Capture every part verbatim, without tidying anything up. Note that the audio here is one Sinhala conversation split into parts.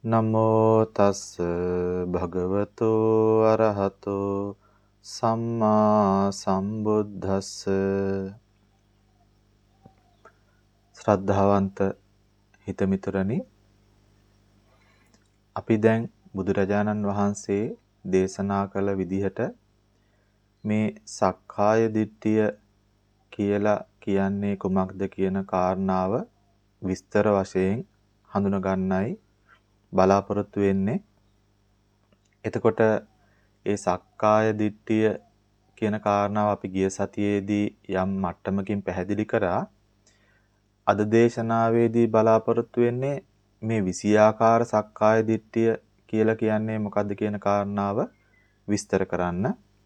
නමෝ තස් භගවතෝ අරහතෝ සම්මා සම්බුද්දස්ස. ශ්‍රද්ධාවන්ත හිතමිතුරනි, අපි දැන් බුදුරජාණන් වහන්සේ දේශනා කළ විදිහට මේ සක්කාය දිට්ඨිය කියලා කියන්නේ කුමක්ද කියන කාරණාව විස්තර වශයෙන් හඳුනා ගන්නයි බලාපොරොත්තු වෙන්නේ. එතකොට ඒ සක්කාය දිට්ඨිය කියන කාරණාව අපි ගිය සතියේදී යම් මට්ටමකින් පැහැදිලි කරා. අද දේශනාවේදී බලාපොරොත්තු වෙන්නේ මේ විසියාකාර සක්කාය දිට්ඨිය කියලා කියන්නේ මොකද්ද කියන කාරණාව විස්තර කරන්න.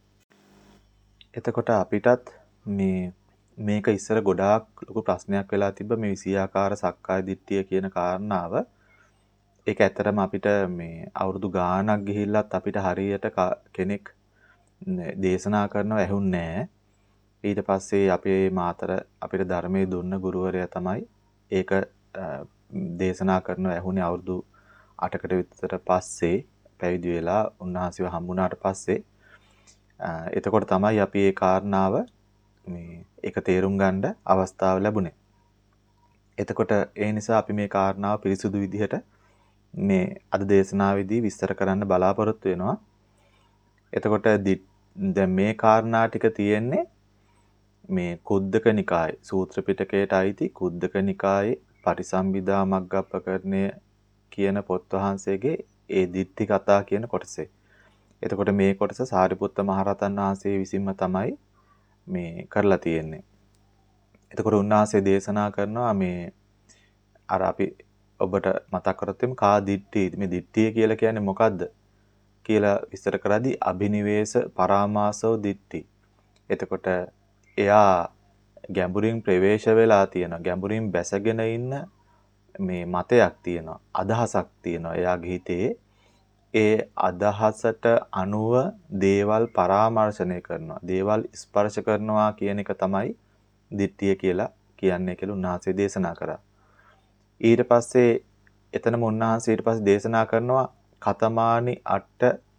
එතකොට අපිටත් මේ මේක ඉස්සර ගොඩාක් ලොකු ප්‍රශ්නයක් වෙලා තිබ්බ මේ විසියාකාර සක්කාය දිට්ඨිය කියන කාරණාව. ඒක ඇත්තටම අපිට මේ අවුරුදු ගාණක් ගිහිල්ලත් අපිට හරියට කෙනෙක් දේශනා කරනව ඇහුන්නේ නැහැ. ඊට පස්සේ අපේ මාතර අපිට ධර්මයේ දුන්න ගුරුවරයා තමයි ඒක දේශනා කරනව ඇහුනේ අවුරුදු අටකට විතර පස්සේ පැවිදි වෙලා උන්වහන්සේව හම්බුණාට පස්සේ. එතකොට තමයි අපි මේ කාරණාව මේ ඒක තේරුම් ගන්න අවස්ථාව ලැබුණේ. එතකොට ඒ නිසා අපි මේ කාරණාව පිරිසුදු විදිහට මේ අද දේශනාවේදී විස්තර කරන්න බලාපොරොත්තු වෙනවා. එතකොට දැන් මේ කාරණා ටික තියෙන්නේ මේ කුද්දක නිකායේ සූත්‍ර පිටකයට අයිති කුද්දක නිකායේ පටිසම්භිදා මග්ගප්පකරණය කියන පොත් වහන්සේගේ ඒ දිට්ඨි කතා කියන කොටසේ. එතකොට මේ කොටස සාරිපුත්ත මහරහතන් වහන්සේ විසින්ම තමයි මේ කරලා තියෙන්නේ. එතකොට උන්වහන්සේ දේශනා කරනවා මේ අර අපි ඔබට මතක් කරොත් එimhe කා දිට්ඨි මේ දිට්ඨිය කියලා කියන්නේ මොකද්ද කියලා විස්තර කරද්දී අභිනිවේෂ පරාමාසෝ දිට්ඨි. එතකොට එයා ගැඹුරින් ප්‍රවේශ වෙලා තියෙනවා. ගැඹුරින් බැසගෙන ඉන්න මේ මතයක් තියෙනවා. අදහසක් තියෙනවා. එයාගේ හිතේ ඒ අදහසට අනුව දේවල් පරාමර්ශණය කරනවා. දේවල් ස්පර්ශ කරනවා කියන එක තමයි දිට්ඨිය කියලා කියන්නේ කියලා උන්වහන්සේ දේශනා කරා. ඊට පස්සේ එතනම උන්වහන්සේ ඊට පස්සේ දේශනා කරනවා කතමානි අට්ඨ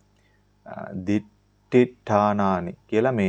දිට්ඨිඨානානි කියලා මේ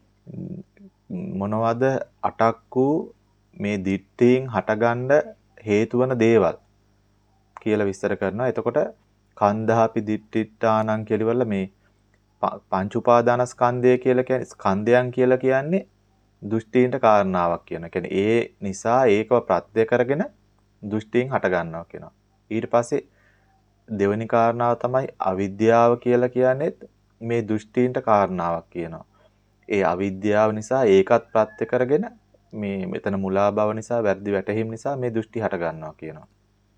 මොනවද අටක් වූ මේ දිට්ඨියෙන් හටගන්න හේතු වන දේවල් කියලා විස්තර කරනවා. එතකොට කන්දාපි දිට්ඨිඨානං කියලිවල මේ පංච උපාදානස්කන්ධය කියලා කියන්නේ ස්කන්ධයන් කියලා කියන්නේ දෘෂ්ටීන්ට කාරණාවක් කියනවා. කියන්නේ ඒ නිසා ඒකව ප්‍රත්‍ය කරගෙන දෘෂ්ටියෙන් හට ගන්නවා කියනවා. ඊට පස්සේ දෙවෙනි කාරණාව තමයි අවිද්‍යාව කියලා කියන්නේ මේ දෘෂ්ටීන්ට කාරණාවක් කියනවා. ඒ අවිද්‍යාව නිසා ඒකත් ප්‍රත්‍ය කරගෙන මේ මෙතන මුලා බව නිසා වැරදි වැටහීම නිසා මේ දෘෂ්ටි හට ගන්නවා කියනවා.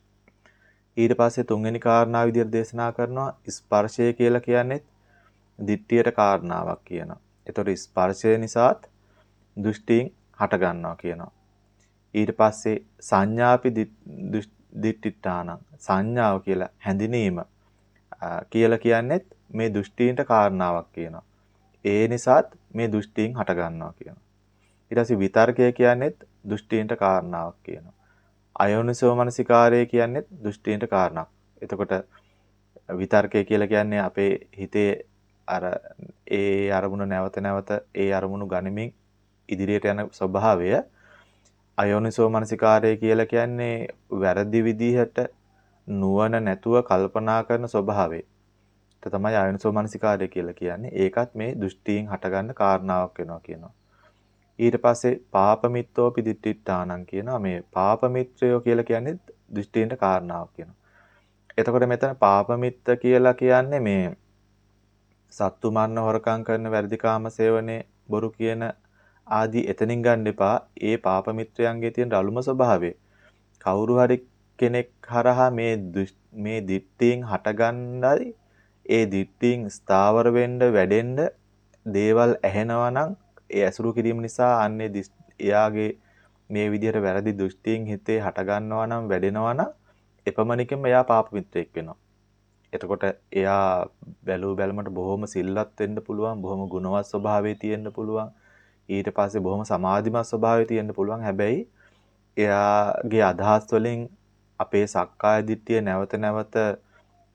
ඊට පස්සේ තුන්වෙනි කාරණාව විදිහට දේශනා කරනවා ස්පර්ශය කියලා කියන්නේ දිට්ඨියට කාරණාවක් කියනවා. ඒතකොට ස්පර්ශය නිසාත් දෘෂ්ටියෙන් හට ගන්නවා කියනවා. ඊට පස්සේ සංඥාපි දිට්ඨිඨානං සංඥාව කියලා හැඳිනීම කියලා කියන්නේත් මේ දෘෂ්ටීන්ට කාරණාවක් කියනවා. ඒ නිසාත් මේ දෘෂ්ටීන් හට ගන්නවා කියනවා. ඊට පස්සේ විතර්කය කියන්නේත් දෘෂ්ටීන්ට කාරණාවක් කියනවා. අයෝනිසෝ මනසිකාරය කියන්නේත් දෘෂ්ටීන්ට කාරණාවක්. එතකොට විතර්කය කියලා කියන්නේ අපේ හිතේ අර ඒ අරමුණ නැවත නැවත ඒ අරමුණු ගනිමින් ඉදිරියට යන ස්වභාවය. අයෝනිසෝ මනසිකාරය කියලා කියන්නේ වැරදි විදිහට නුවණ නැතුව කල්පනා කරන ස්වභාවය. ඒක තමයි අයෝනිසෝ මනසිකාරය කියලා කියන්නේ. ඒකත් මේ දෘෂ්ටියෙන් හටගන්න කාරණාවක් වෙනවා කියනවා. ඊට පස්සේ පාපමිත්තෝ පිදිට්ඨානං කියනවා. මේ පාපමිත්‍රයෝ කියලා කියන්නේ දෘෂ්ටියෙන්ට කාරණාවක් කියනවා. එතකොට මෙතන පාපමිත්ත කියලා කියන්නේ මේ සත්තු මරණ හොරකම් කරන වැරදිකාම සේවනයේ බොරු කියන ආදී එතනින් ගන්න එපා. ඒ පාප මිත්‍රයන්ගේ තියෙන රළුම ස්වභාවය. කවුරු හරි කෙනෙක් හරහා මේ මේ දිට්ඨියෙන් හටගන්නයි ඒ දිට්ඨියෙන් ස්ථාවර වෙන්න වැඩෙන්න දේවල් ඇහෙනවා නම් ඒ ඇසුරු කිරීම නිසා අන්නේ එයාගේ මේ විදිහට වැරදි දෘෂ්ටියෙන් හිතේ හටගන්නවා නම් වැඩෙනවා නම් එපමණකින්ම එයා පාප මිත්‍රයෙක් වෙනවා. එතකොට එයා බැලූ බැලමට බොහොම සිල්වත් වෙන්න පුළුවන්, බොහොම ගුණවත් ස්වභාවයේ තියෙන්න පුළුවන්. ඊට පස්සේ බොහොම සමාධිමත් ස්වභාවය තියෙන්න පුළුවන්. හැබැයි එයාගේ අදහස් වලින් අපේ සක්කාය දිට්ඨිය නැවත නැවත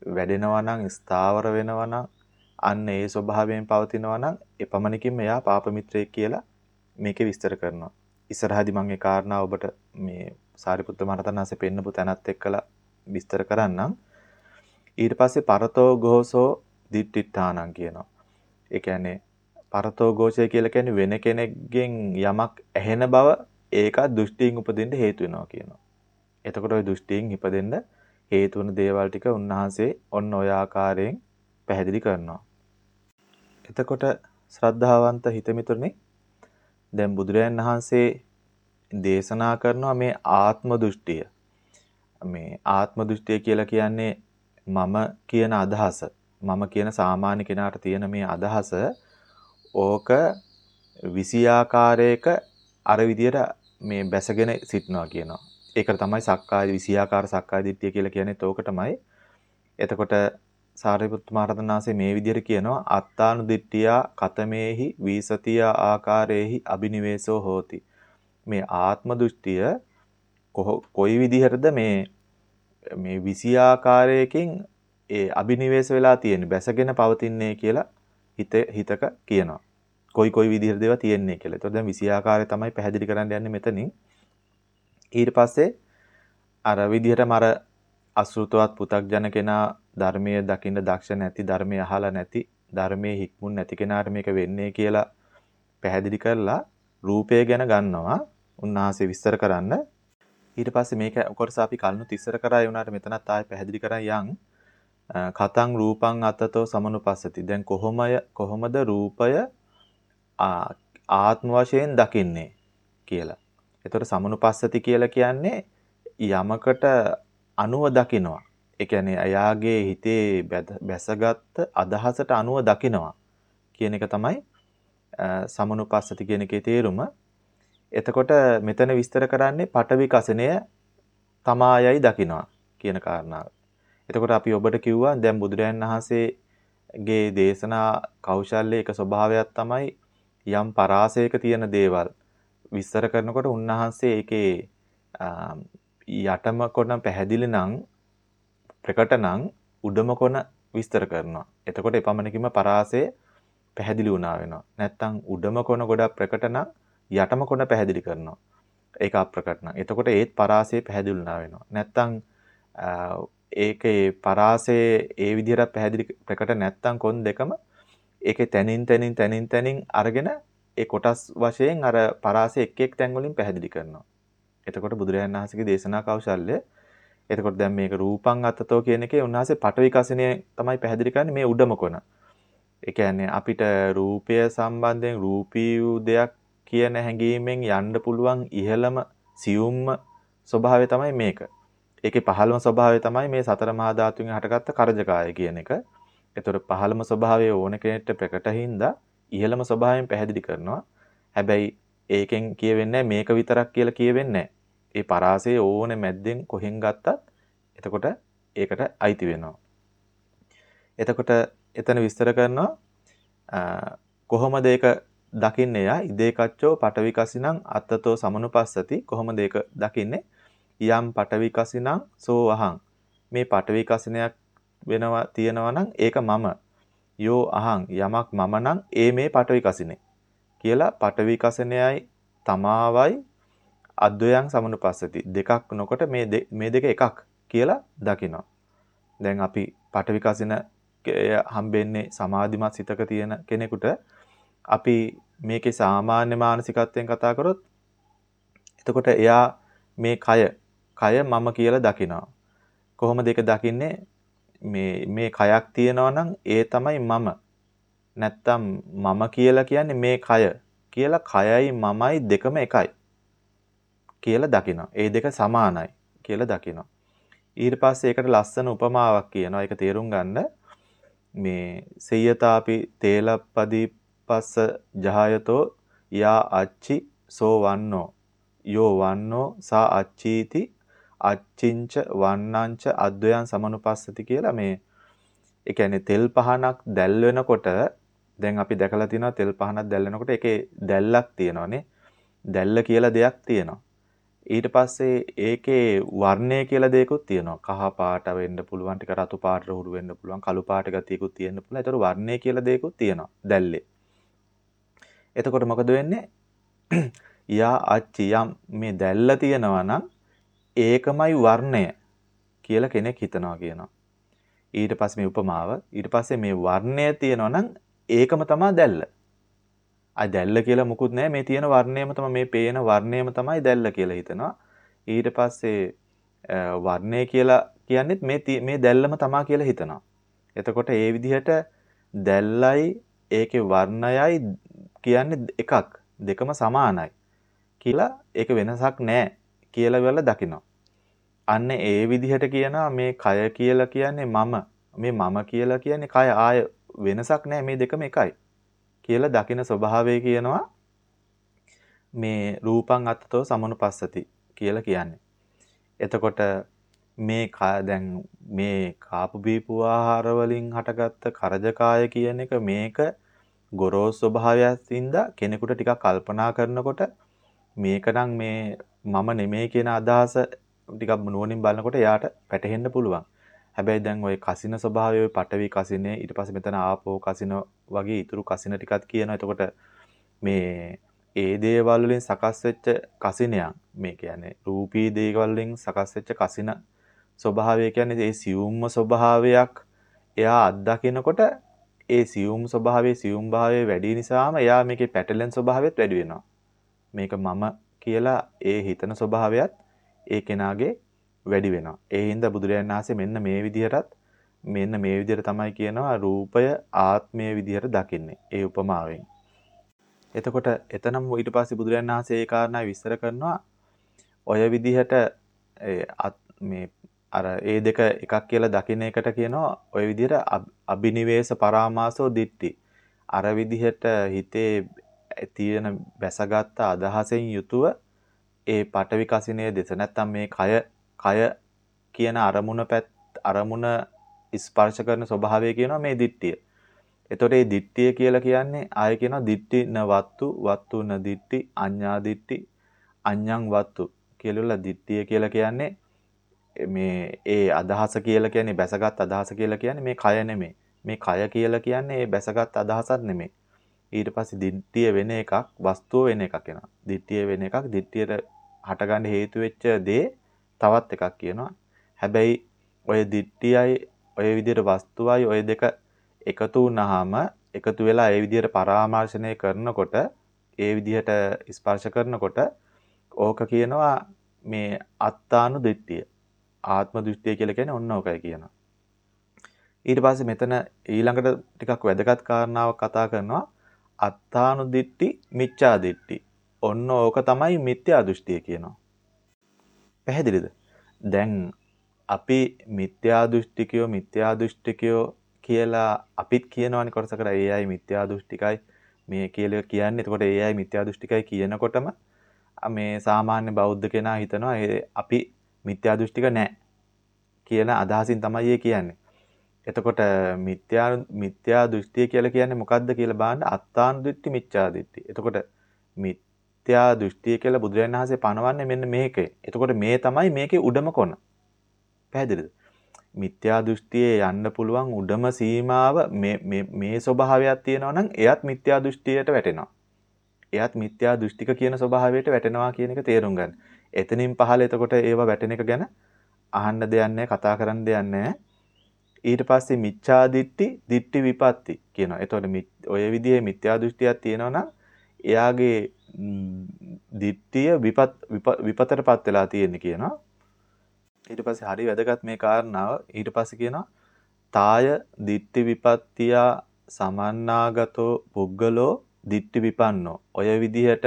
වැඩෙනවා නම් ස්ථාවර වෙනවා නම් අන්න ඒ ස්වභාවයෙන් පවතිනවා නම් එපමණකින් මෙයා පාප මිත්‍රයෙක් කියලා මේකේ විස්තර කරනවා. ඉස්සරහදී මම ඒ කාරණා ඔබට මේ සාරිපුත්ත මහරහතන් වහන්සේ පෙන්නපු තැනත් එක්කලා විස්තර කරන්නම්. ඊට පස්සේ පරතෝ ഘോഷෝ දිට්ඨිඨානං කියනවා. ඒ කියන්නේ පරතෝ ഘോഷය කියලා කියන්නේ වෙන කෙනෙක්ගෙන් යමක් ඇහෙන බව ඒක දෘෂ්ටියෙන් උපදින්න හේතු වෙනවා කියනවා. එතකොට ওই දෘෂ්ටියෙන් ඉපදෙන්න හේතු වන දේවල් ටික උන්වහන්සේ ඔන්න ඔය ආකාරයෙන් පැහැදිලි කරනවා. එතකොට ශ්‍රද්ධාවන්ත හිතමිතුරනේ දැන් බුදුරජාණන් වහන්සේ දේශනා කරනවා මේ ආත්ම දෘෂ්ටිය. මේ ආත්ම දෘෂ්ටිය කියලා කියන්නේ මම කියන අදහස. මම කියන සාමාන්‍ය කෙනාට තියෙන මේ අදහස ඕක විසියාකාරයක අර විදියට මේ බැසගෙන සිටනවා කියනවා. ඒකට තමයි සක්කාය විසියාකාර සක්කාය දිට්ඨිය කියලා කියන්නේත් ඕකටමයි. එතකොට සාරිපුත්ත මහරහතන් වහන්සේ මේ විදියට කියනවා අත්තානු දිට්ඨියා කතමේහි වීසතිය ආකාරේහි අබිනිවේසෝ හෝති. මේ ආත්ම දෘෂ්ටිය කොයි විදිහටද මේ මේ විසියාකාරයකින් ඒ අබිනිවේෂ වෙලා තියෙන්නේ බැසගෙන පවතින්නේ කියලා හිත හිතක කියනවා. කොයි කොයි විදිහටද ඒවා තියෙන්නේ කියලා. ඒතකොට දැන් විසියාකාරය තමයි පැහැදිලි කරන්න යන්නේ මෙතනින්. ඊට පස්සේ අර විදිහටම අර අසෘතවත් පු탁ජන කෙනා ධර්මයේ දකින්න දක්ෂ නැති, ධර්මයේ අහලා නැති, ධර්මයේ හික්මුන් නැති කෙනාට මේක වෙන්නේ කියලා පැහැදිලි කරලා රූපය ගැන ගන්නවා උන්වහන්සේ විස්තර කරන්න. ඊට පස්සේ මේක කොටස අපි කලිනුත් ඉස්සර කරා ඒ උනාට මෙතනත් ආයෙ පැහැදිලි කරන් යන් කතං රූපං අත්තතෝ සමනුපස්සති. දැන් කොහොමය කොහොමද රූපය ආත්ම වශයෙන් දකින්නේ කියලා. ඒතකොට සමනුපස්සති කියලා කියන්නේ යමකට අනුව දකිනවා. ඒ කියන්නේ අයාගේ හිතේ බැසගත් අදහසට අනුව දකිනවා කියන එක තමයි සමනුපස්සති කියන එකේ තේරුම. එතකොට මෙතන විස්තර කරන්නේ පඨවි කසනය තමායයි දකිනවා කියන කාරණාව. එතකොට අපි ඔබට කිව්වා දැන් බුදුරජාණන් වහන්සේගේ දේශනා කෞශල්‍යයේ එක ස්වභාවයක් තමයි යම් පරාසයක තියෙන දේවල් විස්තර කරනකොට උන්වහන්සේ ඒකේ යටම කොන පැහැදිලි නම් ප්‍රකට නම් උඩම කොන විස්තර කරනවා. එතකොට එපමණකින්ම පරාසය පැහැදිලි වුණා වෙනවා. නැත්තම් උඩම කොන ගොඩක් ප්‍රකට නම් යටම කොන පැහැදිලි කරනවා. ඒක අප්‍රකට නම්. එතකොට ඒත් පරාසය පැහැදිලි වුණා වෙනවා. නැත්තම් ඒකේ පරාසයේ ඒ විදිහට පැහැදිලි ප්‍රකට නැත්තම් කොන් දෙකම ඒකේ තනින් තනින් තනින් තනින් අරගෙන ඒ කොටස් වශයෙන් අර පරාසය එක් එක් තැන් වලින් පැහැදිලි කරනවා. එතකොට බුදුරජාණන් වහන්සේගේ දේශනා කෞශල්‍ය එතකොට දැන් මේක රූපං අත්තතෝ කියන එකේ උන්වහන්සේ පඨවි කසිනේ තමයි පැහැදිලි කරන්නේ මේ උඩම කොන. ඒ කියන්නේ අපිට රූපය සම්බන්ධයෙන් රූපී වූ දෙයක් කියන හැඟීමෙන් යන්න පුළුවන් ඉහළම සියුම්ම ස්වභාවය තමයි මේක. ඒකේ පහළම ස්වභාවය තමයි මේ සතර මහා ධාතුන්ගෙන් හටගත්ත කරජකාය කියන එක. ඒතකොට පහළම ස්වභාවය ඕන කෙනෙක්ට ප්‍රකටින්දා ඉහළම ස්වභාවයෙන් පැහැදිලි කරනවා. හැබැයි ඒකෙන් කියවෙන්නේ මේක විතරක් කියලා කියවෙන්නේ නැහැ. ඒ පරාසය ඕනේ මැද්දෙන් කොහෙන් ගත්තත් එතකොට ඒකට අයිති වෙනවා. එතකොට එතන විස්තර කරනවා කොහොමද ඒක දකින්නේ යා ඉදේකච්චෝ පඨවි කසිනං අත්තතෝ සමනුපස්සති. කොහොමද ඒක දකින්නේ? යම් පඨවි කසිනං සෝ අහං. මේ පඨවි කසිනයක් වෙනවා තියෙනවා නම් ඒක මම. යෝ අහං යමක් මම නම් ඒ මේ පඨවි කසිනේ කියලා පඨවි කසිනයයි තමාවයි අද්වයං සමනුපස්සති. දෙකක් නොකොට මේ මේ දෙක එකක් කියලා දකිනවා. දැන් අපි පඨවි කසින හම්බෙන්නේ සමාධිමත් සිතක තියෙන කෙනෙකුට අපි මේකේ සාමාන්‍ය මානසිකත්වයෙන් කතා කරොත් එතකොට එයා මේ කය කය මම කියලා දකිනවා. කොහොමද ඒක දකින්නේ? මේ මේ කයක් තියෙනවා නම් ඒ තමයි මම. නැත්තම් මම කියලා කියන්නේ මේ කය කියලා කයයි මමයි දෙකම එකයි කියලා දකිනවා. ඒ දෙක සමානයි කියලා දකිනවා. ඊට පස්සේ ඒකට ලස්සන උපමාවක් කියනවා. ඒක තේරුම් ගන්න මේ සේයතාපි තේලප්පදීපස්ස ජහයතෝ යා අච්චි සෝ වන්නෝ යෝ වන්නෝ සා අච්චීති අච්චින්ච වන්නංච අද්වයන් සමනුපස්සති කියලා මේ ඒ කියන්නේ තෙල් පහනක් දැල් වෙනකොට දැන් අපි දැකලා තියෙනවා තෙල් පහනක් දැල් වෙනකොට ඒකේ දැල්ලක් තියෙනවානේ. දැල්ල කියලා දෙයක් තියෙනවා. ඊට පස්සේ ඒකේ වර්ණය කියලා දෙයක්ත් තියෙනවා. කහ පාට වෙන්න පුළුවන්, ටික රතු පාටට හුරු වෙන්න පුළුවන්, කළු පාට ගතියකුත් තියෙන්න පුළුවන්. ඒතර වර්ණය කියලා දෙයක්ත් තියෙනවා දැල්ලේ. එතකොට මොකද වෙන්නේ? යා අච්චි යම් මේ දැල්ල තියෙනවා නම් ඒකමයි වර්ණය කියලා කෙනෙක් හිතනවා කියනවා. ඊට පස්සේ මේ උපමාව ඊට පස්සේ මේ වර්ණය තියෙනවා නම් ඒකම තමයි දැල්ල. ආ දැල්ල කියලා මුකුත් නැහැ. මේ තියෙන වර්ණයම තමයි මේ පේන වර්ණයම තමයි දැල්ල කියලා හිතනවා. ඊට පස්සේ වර්ණය කියලා කියන්නේත් මේ මේ දැල්ලම තමයි කියලා හිතනවා. එතකොට ඒ විදිහට දැල්ලයි ඒකේ වර්ණයයි කියන්නේ එකක්. දෙකම සමානයි කියලා ඒක වෙනසක් නැහැ කියලා වෙලා දකිනවා. අන්න ඒ විදිහට කියනවා මේ කය කියලා කියන්නේ මම. මේ මම කියලා කියන්නේ කය ආය වෙනසක් නැහැ මේ දෙකම එකයි කියලා දකින ස්වභාවය කියනවා මේ රූපං අත්තතෝ සමනුපස්සති කියලා කියන්නේ. එතකොට මේ දැන් මේ කාපු බීපු ආහාර වලින් හටගත්ත කරජකාය කියන එක මේක ගොරෝසු ස්වභාවයකින්ද කෙනෙකුට ටිකක් කල්පනා කරනකොට මේක නම් මේ මම නෙමෙයි කියන අදහස ටිකක් නුවණින් බලනකොට එයාට පැටහෙන්න පුළුවන්. හැබැයි දැන් ওই කසින ස්වභාවය ওই පටවි කසිනේ ඊට පස්සේ මෙතන ආපෝ කසින වගේ ඊතුරු කසින ටිකක් කියනවා. එතකොට මේ ඒ දේවල් වලින් සකස් වෙච්ච කසිනයක් මේ කියන්නේ රූපී දේවල් වලින් සකස් වෙච්ච කසින ස්වභාවය කියන්නේ ඒ සියුම්ම ස්වභාවයක් එයා අත්දකිනකොට ඒ සියුම් ස්වභාවයේ සියුම් භාවයේ වැඩි නිසාම එයා මේකේ පැටලෙන ස්වභාවයත් වැඩි වෙනවා. මේක මම කියලා ඒ හිතන ස්වභාවයත් ඒ කෙනාගේ වැඩි වෙනවා. ඒ හින්දා බුදුරජාණන් වහන්සේ මෙන්න මේ විදිහටත් මෙන්න මේ විදිහට තමයි කියනවා රූපය ආත්මයේ විදිහට දකින්නේ. ඒ උපමාවෙන්. එතකොට එතනම ඊට පස්සේ බුදුරජාණන් වහන්සේ ඒ කාරණා විස්තර කරනවා ඔය විදිහට මේ අර ඒ දෙක එකක් කියලා දකින්න එකට කියනවා ඔය විදිහට අබිනිවේෂ පරාමාසෝ දිට්ටි. අර විදිහට හිතේ තියෙන බැසගත් අදහසෙන් යුතුව ඒ පටවි කසිනේ දෙස නැත්තම් මේ කය කය කියන අරමුණ පැත් අරමුණ ස්පර්ශ කරන ස්වභාවය කියනවා මේ දිට්ඨිය. එතකොට මේ දිට්ඨිය කියලා කියන්නේ ආයෙ කියනවා දිට්ඨි න වත්තු වත්තු න දිට්ඨි අඤ්ඤා දිට්ඨි අඤ්ඤං වත්තු කියලා දිට්ඨිය කියලා කියන්නේ මේ ඒ අදහස කියලා කියන්නේ බැසගත් අදහස කියලා කියන්නේ මේ කය නෙමෙයි. මේ කය කියලා කියන්නේ ඒ බැසගත් අදහසක් නෙමෙයි. ඊට පස්සේ දිට්ඨිය වෙන එකක් වස්තුව වෙන එකක් වෙනවා. දිට්ඨිය වෙන එකක් දිට්ඨියට හටගන්න හේතු වෙච්ච දේ තවත් එකක් කියනවා. හැබැයි ඔය දිට්ඨියයි ඔය විදිහට වස්තුවයි ඔය දෙක එකතු වුනහම එකතු වෙලා ඒ විදිහට පරාමර්ශණය කරනකොට ඒ විදිහට ස්පර්ශ කරනකොට ඕක කියනවා මේ අත්තානු දිට්ඨිය. ආත්ම දෘෂ්ටිය කියලා කියන්නේ ඔන්න ඕකයි කියනවා. ඊට පස්සේ මෙතන ඊළඟට ටිකක් වැදගත් කාරණාවක් කතා කරනවා අත්තානු දිට්ඨි මිච්ඡා දිට්ඨි. ඔන්න ඕක තමයි මිත්‍යා දෘෂ්ටිය කියනවා. පැහැදිලිද? දැන් අපි මිත්‍යා දෘෂ්ටිකයෝ මිත්‍යා දෘෂ්ටිකයෝ කියලා අපිත් කියනවානේ කොටසකට ඒ අය මිත්‍යා දෘෂ්ටිකයි මේ කියලා කියන්නේ. එතකොට ඒ අය මිත්‍යා දෘෂ්ටිකයි කියනකොටම මේ සාමාන්‍ය බෞද්ධ කෙනා හිතනවා අපි මිත්‍යා දෘෂ්ටික නැහැ කියන අදහසින් තමයි ඒ කියන්නේ. එතකොට මිත්‍යා මිත්‍යා දෘෂ්ටිය කියලා කියන්නේ මොකද්ද කියලා බලන්න අත්තාන දෘෂ්ටි මිච්ඡා දෘෂ්ටි. එතකොට මිත්‍යා දෘෂ්ටිය කියලා බුදුරජාණන් වහන්සේ පනවන්නේ මෙන්න මේකේ. එතකොට මේ තමයි මේකේ උඩම කොන. පැහැදිලිද? මිත්‍යා දෘෂ්ටියේ යන්න පුළුවන් උඩම සීමාව මේ මේ මේ ස්වභාවයක් තියෙනවා නම් එයත් මිත්‍යා දෘෂ්ටියට වැටෙනවා. එයත් මිත්‍යා දෘෂ්ටික කියන ස්වභාවයට වැටෙනවා කියන එක තේරුම් ගන්න. එතනින් පහළ එතකොට ඒව වැටෙන එක ගැන අහන්න දෙයක් නැහැ, කතා කරන්න දෙයක් නැහැ. ඊට පස්සේ මිච්ඡා දිට්ඨි, දිට්ඨි විපatti කියනවා. එතකොට ඔය විදිහේ මිත්‍යා දෘෂ්ටියක් තියෙනවා නම් එයාගේ දිට්ඨිය විපත් විපතටපත් වෙලා තියෙන්නේ කියනවා. ඊට පස්සේ හරි වැදගත් මේ කාරණාව. ඊට පස්සේ කියනවා තාය දිට්ඨි විපත්තිය සමන්නාගතෝ පුද්ගලෝ දිට්ඨි විපන්නෝ. ඔය විදිහට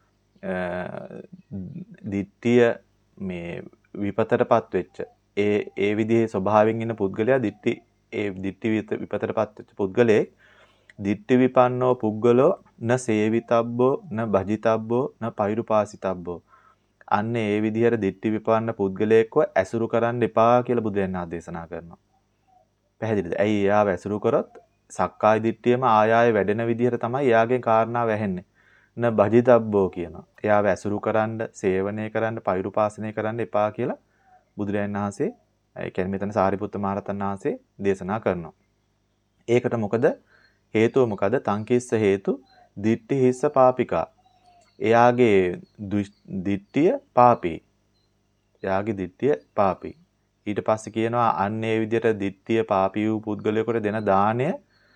දිට්ඨිය මේ විපතටපත් වෙච්ච ඒ ඒ විදිහේ ස්වභාවයෙන් ඉන්න පුද්ගලයා දිට්ඨි ඒ දිට්ඨි විපතටපත් වෙච්ච පුද්ගලයේ දිට්ඨි විපන්නෝ පුද්ගලෝ න සේවිතබ්බෝ න භජිතබ්බෝ න පෛරුපාසිතබ්බෝ. අන්න ඒ විදිහට දිට්ඨි විපන්න පුද්ගලයෙක්ව ඇසුරු කරන්න එපා කියලා බුදුරජාණන් වහන්සේ දේශනා කරනවා. පැහැදිලිද? ඇයි එයාව ඇසුරු කරොත් සක්කාය දිට්ඨියම ආය ආය වැඩෙන විදිහට තමයි එයාගේ කාරණාව ඇහෙන්නේ. න භජිතබ්බෝ කියනවා. එයාව ඇසුරු කරන්න, සේවනය කරන්න, පෛරුපාසනය කරන්න එපා කියලා බුදුරජාණන් වහන්සේ, ඒ කියන්නේ මෙතන සාරිපුත්ත මහරහතන් වහන්සේ දේශනා කරනවා. ඒකට මොකද හේතුව මොකද? තංකිස්ස හේතු දිට්ඨි හිස්ස පාපිකා. එයාගේ දිට්ඨිය පාපී. එයාගේ දිට්ඨිය පාපී. ඊට පස්සේ කියනවා අන්න ඒ විදිහට දිට්ඨිය පාපී වූ පුද්ගලයෙකුට දෙන දාණය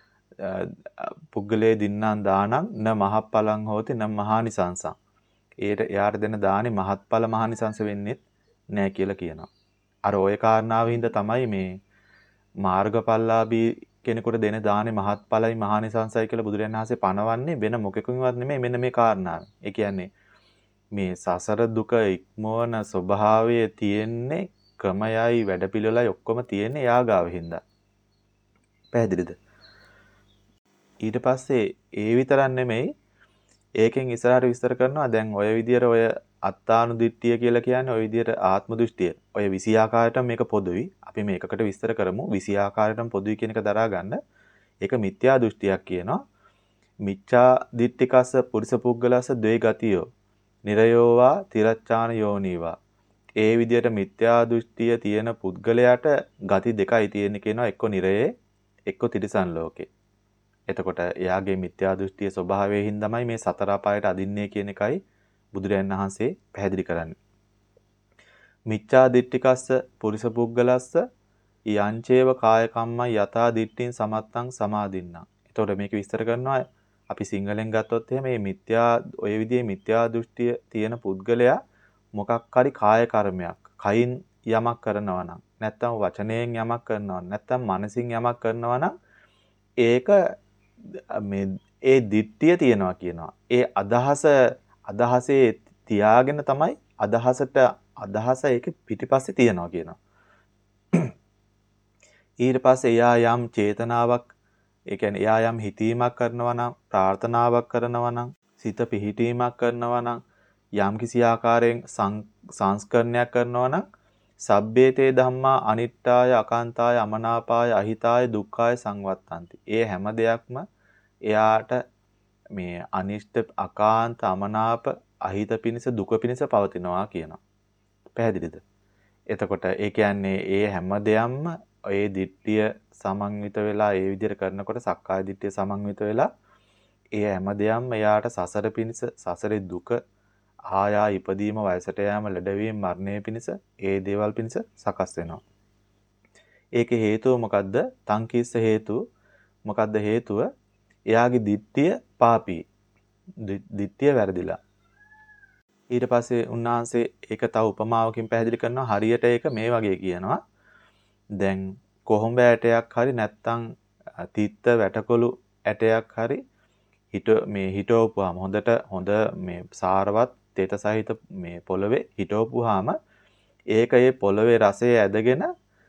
පුද්ගලයේ දින්නම් දානං න මහප්පලං හෝති න මහානිසංසං. ඒට එයාට දෙන දානේ මහත්ඵල මහානිසංස වෙන්නේ නැහැ කියලා කියනවා. අර ওই කාරණාවින්ද තමයි මේ මාර්ගඵලලාභී කෙනෙකුට දෙන දානේ මහත්ඵලයි මහානිසංසයි කියලා බුදුරජාණන් වහන්සේ පනවන්නේ වෙන මොකකින්වත් නෙමෙයි මෙන්න මේ කාරණාව. ඒ කියන්නේ මේ සසර දුක ඉක්මවන ස්වභාවය තියෙන්නේ ක්‍රමයයි වැඩපිළිවෙලයි ඔක්කොම තියෙන්නේ යාගාව හින්දා. පැහැදිලිද? ඊට පස්සේ ඒ විතරක් නෙමෙයි ඒකෙන් ඉස්සරහට විස්තර කරනවා දැන් ඔය විදියට ඔය අත්තානු දිට්ඨිය කියලා කියන්නේ ඔය විදියට ආත්ම දෘෂ්ටිය. ඔය විසි ආකාරයටම මේක පොදුයි. අපි මේකකට විස්තර කරමු. විසි ආකාරයටම පොදුයි කියන එක දරා ගන්න. ඒක මිත්‍යා දෘෂ්ටියක් කියනවා. මිච්ඡා දිට්ඨිකස්ස පුරිස පුද්ගලස්ස ද්වේ ගතියෝ. නිරයෝවා තිරච්ඡාන යෝනීවා. ඒ විදියට මිත්‍යා දෘෂ්ටිය තියෙන පුද්ගලයාට ගති දෙකයි තියෙන්නේ කියනවා. එක්ක නිරයේ එක්ක තිරිසන් ලෝකේ. එතකොට එයාගේ මිත්‍යා දෘෂ්ටියේ ස්වභාවයෙන් හින්දාමයි මේ සතර අපායට අදින්නේ කියන එකයි බුදුරජාණන් වහන්සේ පැහැදිලි කරන්නේ. මිච්ඡා දිට්ඨිකස්ස පුරිස පුද්ගලස්ස යංචේව කාය කම්මං යතා දිට්ඨින් සමත්තං සමාදින්නා. එතකොට මේක විස්තර කරනවා අපි සිංහලෙන් ගත්තොත් එහෙම මේ මිත්‍යා ඔය විදිහේ මිත්‍යා දෘෂ්ටිය තියෙන පුද්ගලයා මොකක් හරි කාය කර්මයක් කයින් යමක් කරනවා නම් නැත්නම් වචනයෙන් යමක් කරනවා නැත්නම් මනසින් යමක් කරනවා නම් ඒක මේ ඒ දිට්ඨිය තියනවා කියනවා. ඒ අදහස අදහසේ තියාගෙන තමයි අදහසට අදහස ඒක පිටිපස්සේ තියනවා කියනවා. ඊට පස්සේ එයා යම් චේතනාවක් ඒ කියන්නේ එයා යම් හිතීමක් කරනවා නම් ප්‍රාර්ථනාවක් කරනවා නම් සිත පිහිටීමක් කරනවා නම් යම් කිසි ආකාරයෙන් සංස්කරණයක් කරනවා නම් සබ්බේතේ ධම්මා අනිත්තාය අකාන්තාය අමනාපාය අහිතාය දුක්ඛාය සංවත්තಂತಿ. ඒ හැම දෙයක්ම එයාට මේ අනිෂ්ට අකාන්ත අමනාප අහිත පිණිස දුක පිණිස පවතිනවා කියනවා. පැහැදිලිද? එතකොට ඒ කියන්නේ ඒ හැම දෙයක්ම ඒ දිට්ඨිය සමන්විත වෙලා ඒ විදිහට කරනකොට සක්කාය දිට්ඨිය සමන්විත වෙලා ඒ හැම දෙයක්ම එයාට සසර පිණිස සසරේ දුක ආයා ඉපදීම වයසට යෑම ලැබවීම මරණය පිණිස ඒ දේවල් පිණිස සකස් වෙනවා. ඒකේ හේතුව මොකද්ද? තංකිස්ස හේතු. මොකද්ද හේතුව? එයාගේ දිට්ඨිය පාපී. දිට්ඨිය වැරදිලා. ඊට පස්සේ උන්වහන්සේ ඒක තව උපමාවකින් පැහැදිලි කරනවා. හරියට ඒක මේ වගේ කියනවා. දැන් කොහොඹ ඇටයක් හරි නැත්තම් තිත්ත වැටකොළු ඇටයක් හරි හිට මේ හිටවපුවාම හොඳට හොඳ මේ සාරවත් තෙත සහිත මේ පොළවේ හිටවපුවාම ඒක ඒ පොළවේ රසය ඇදගෙන